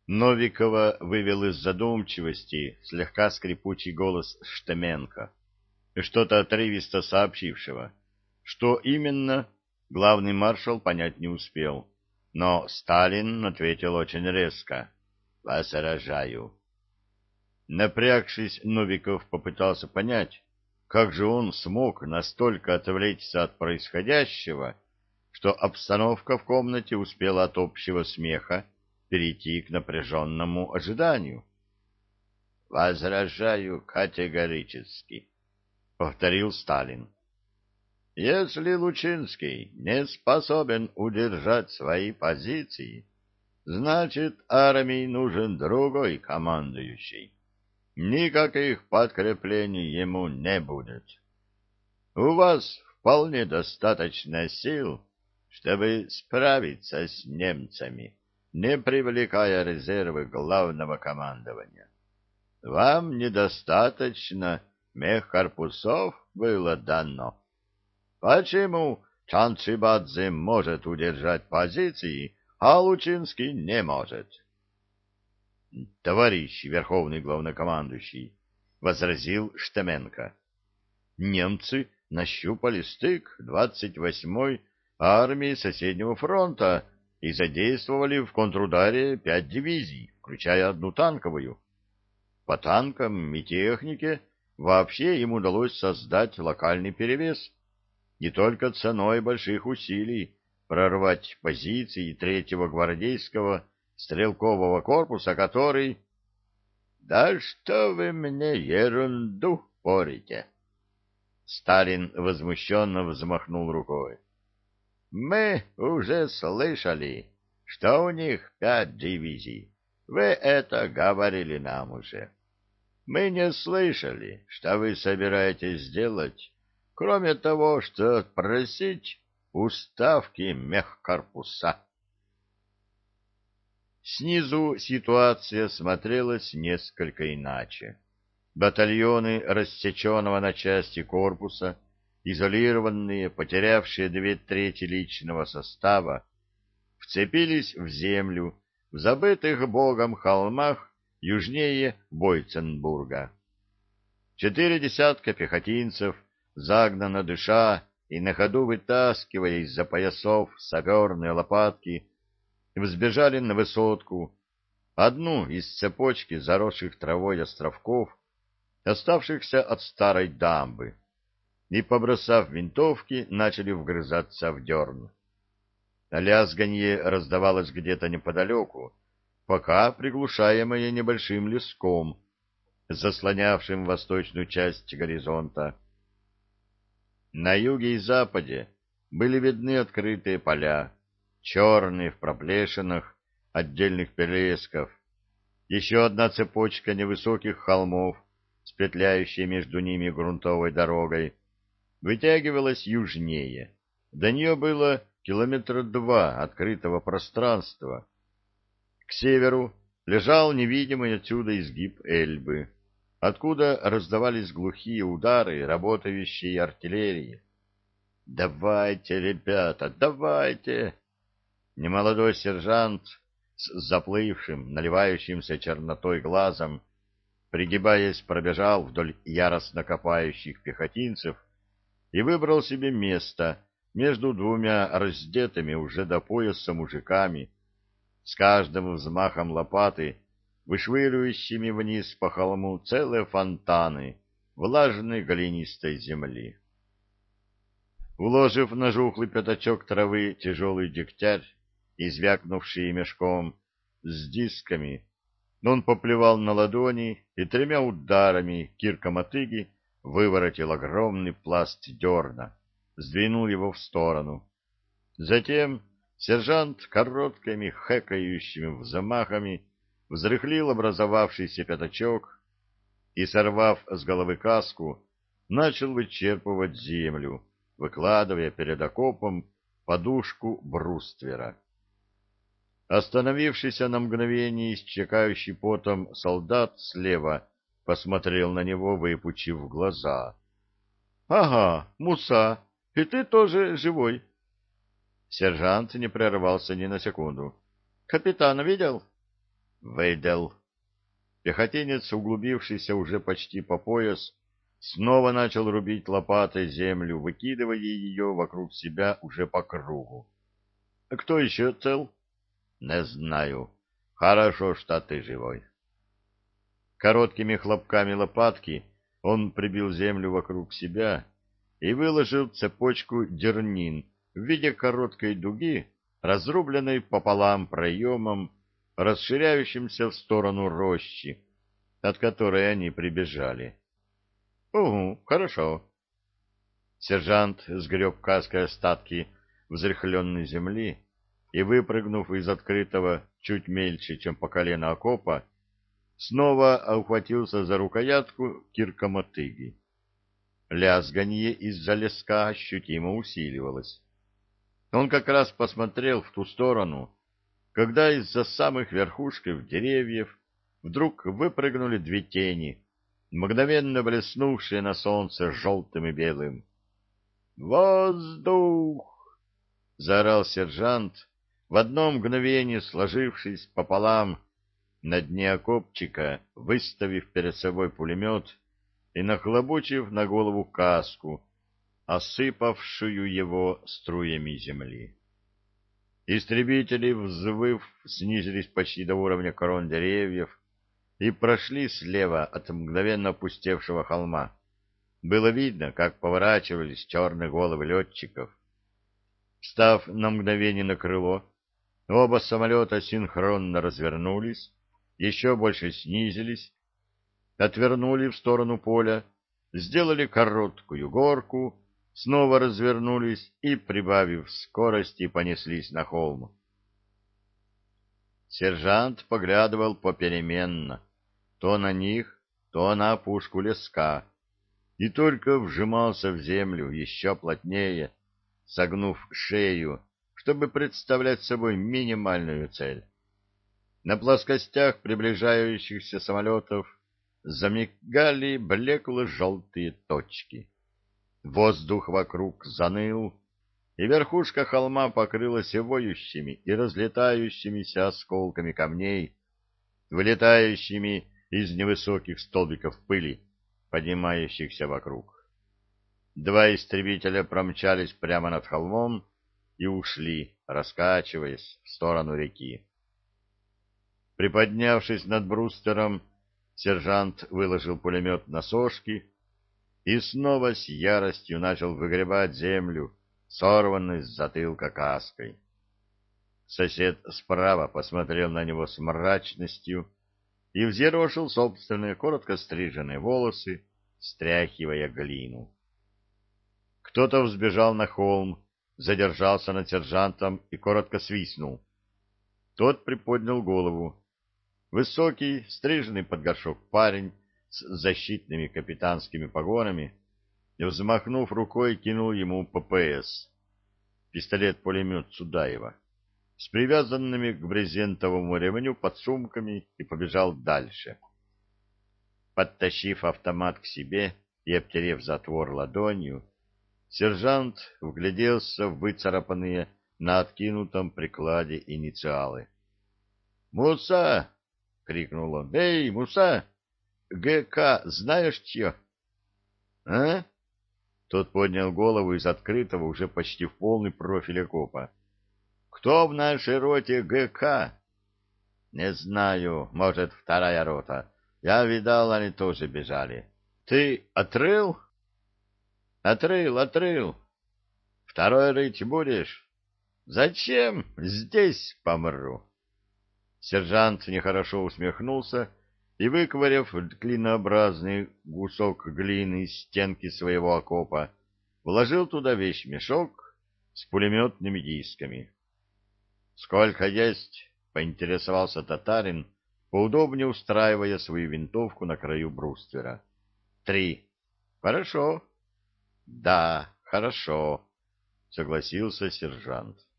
Новикова вывел из задумчивости слегка скрипучий голос Штеменко, что-то отрывисто сообщившего. Что именно, главный маршал понять не успел, но Сталин ответил очень резко: «Вас сражаю». Напрягшись, Новиков попытался понять, как же он смог настолько отвлечься от происходящего, что обстановка в комнате успела от общего смеха перейти к напряженному ожиданию. «Возражаю категорически», — повторил Сталин. «Если Лучинский не способен удержать свои позиции, значит, армии нужен другой командующий. Никаких подкреплений ему не будет. У вас вполне достаточно сил, чтобы справиться с немцами, не привлекая резервы главного командования. Вам недостаточно мехкорпусов было дано. Почему Чанчибадзе может удержать позиции, а Лучинский не может?» «Товарищ верховный главнокомандующий», — возразил Штеменко, — «немцы нащупали стык 28-й армии соседнего фронта и задействовали в контрударе 5 дивизий, включая одну танковую. По танкам и технике вообще им удалось создать локальный перевес, не только ценой больших усилий прорвать позиции 3-го гвардейского стрелкового корпуса, который... «Да что вы мне ерунду порите!» Сталин возмущенно взмахнул рукой. «Мы уже слышали, что у них 5 дивизий. Вы это говорили нам уже. Мы не слышали, что вы собираетесь сделать, кроме того, что просить уставки мехкорпуса». Снизу ситуация смотрелась несколько иначе. Батальоны рассеченного на части корпуса, изолированные, потерявшие 2/3 личного состава, вцепились в землю в забытых Богом холмах южнее Бойценбурга. 4 десятка пехотинцев, загнанно дыша и на ходу вытаскивая из-за поясов саперные лопатки, взбежали на высотку, одну из цепочки заросших травой островков, оставшихся от старой дамбы, и, побросав винтовки, начали вгрызаться в дерн. Лязганье раздавалось где-то неподалеку, пока приглушаемое небольшим леском, заслонявшим восточную часть горизонта. На юге и западе были видны открытые поля, черные в проплешинах отдельных перелесков, еще одна цепочка невысоких холмов, спетляющая между ними грунтовой дорогой, вытягивалась южнее. До нее было 2 километра открытого пространства. К северу лежал невидимый отсюда изгиб Эльбы, откуда раздавались глухие удары работающей артиллерии. «Давайте, ребята, давайте!» Немолодой сержант с заплывшим, наливающимся чернотой глазом, пригибаясь, пробежал вдоль яростно копающих пехотинцев и выбрал себе место между 2 раздетыми уже до пояса мужиками, с каждым взмахом лопаты вышвыривающими вниз по холму целые фонтаны влажной глинистой земли. Уложив на жухлый пятачок травы тяжелый дегтярь, извякнувший мешком с дисками, он поплевал на ладони и 3 ударами кирка-мотыги выворотил огромный пласт дерна, сдвинул его в сторону. Затем сержант короткими хэкающими взмахами взрыхлил образовавшийся пятачок и, сорвав с головы каску, начал вычерпывать землю, выкладывая перед окопом подушку бруствера. Остановившийся на мгновение истекающий потом солдат слева посмотрел на него, выпучив глаза. — Ага, Муса, и ты тоже живой? Сержант не прервался ни на секунду. — Капитана видел? Выдал. Пехотинец, углубившийся уже почти по пояс, снова начал рубить лопатой землю, выкидывая ее вокруг себя уже по кругу. — Кто еще цел? — Не знаю. Хорошо, что ты живой. Короткими хлопками лопатки он прибил землю вокруг себя и выложил цепочку дернин в виде короткой дуги, разрубленной пополам проемом, расширяющимся в сторону рощи, от которой они прибежали. — Угу, хорошо. Сержант сгреб каской остатки взрыхленной земли и, выпрыгнув из открытого чуть мельче, чем по колено окопа, снова ухватился за рукоятку кирка-мотыги. Лязганье из-за леска ощутимо усиливалось. Он как раз посмотрел в ту сторону, когда из-за самых верхушков деревьев вдруг выпрыгнули две тени, мгновенно блеснувшие на солнце желтым и белым. «Воздух!» — заорал сержант, в одно мгновение сложившись пополам на дне окопчика, выставив перед собой пулемет и нахлобучив на голову каску, осыпавшую его струями земли. Истребители, взвыв, снизились почти до уровня крон деревьев и прошли слева от мгновенно опустевшего холма. Было видно, как поворачивались черные головы летчиков. Встав на мгновение на крыло, оба самолета синхронно развернулись, еще больше снизились, отвернули в сторону поля, сделали короткую горку, снова развернулись и, прибавив скорости, понеслись на холм. Сержант поглядывал попеременно, то на них, то на опушку леска, и только вжимался в землю еще плотнее, согнув шею, чтобы представлять собой минимальную цель. На плоскостях приближающихся самолетов замигали блекло-желтые точки. Воздух вокруг заныл, и верхушка холма покрылась воющими и разлетающимися осколками камней, вылетающими из невысоких столбиков пыли, поднимающихся вокруг. Два истребителя промчались прямо над холмом и ушли, раскачиваясь в сторону реки. Приподнявшись над брустером, сержант выложил пулемет на сошки и снова с яростью начал выгребать землю, сорванной с затылка каской. Сосед справа посмотрел на него с мрачностью и взъерошил собственные коротко стриженные волосы, стряхивая глину. Кто-то взбежал на холм, задержался над сержантом и коротко свистнул. Тот приподнял голову. Высокий, стриженный под горшок парень с защитными капитанскими погонами, взмахнув рукой, кинул ему ППС, пистолет-пулемет Цудаева, с привязанными к брезентовому ремню подсумками, и побежал дальше. Подтащив автомат к себе и обтерев затвор ладонью, сержант вгляделся в выцарапанные на откинутом прикладе инициалы. «Муса!» — крикнул он. «Эй, Муса! ГК знаешь чье?» «А?» Тот поднял голову из открытого уже почти в полный профиль окопа. «Кто в нашей роте ГК?» «Не знаю, может, вторая рота. Я видал, они тоже бежали. Ты отрыл?» «Отрыл. Второй рыть будешь?» «Зачем? Здесь помру». Сержант нехорошо усмехнулся и, выковыряв клинообразный кусок глины из стенки своего окопа, вложил туда вещмешок с пулеметными дисками. «Сколько есть?» — поинтересовался татарин, поудобнее устраивая свою винтовку на краю бруствера. «3». «Хорошо». «Да, хорошо», — согласился сержант.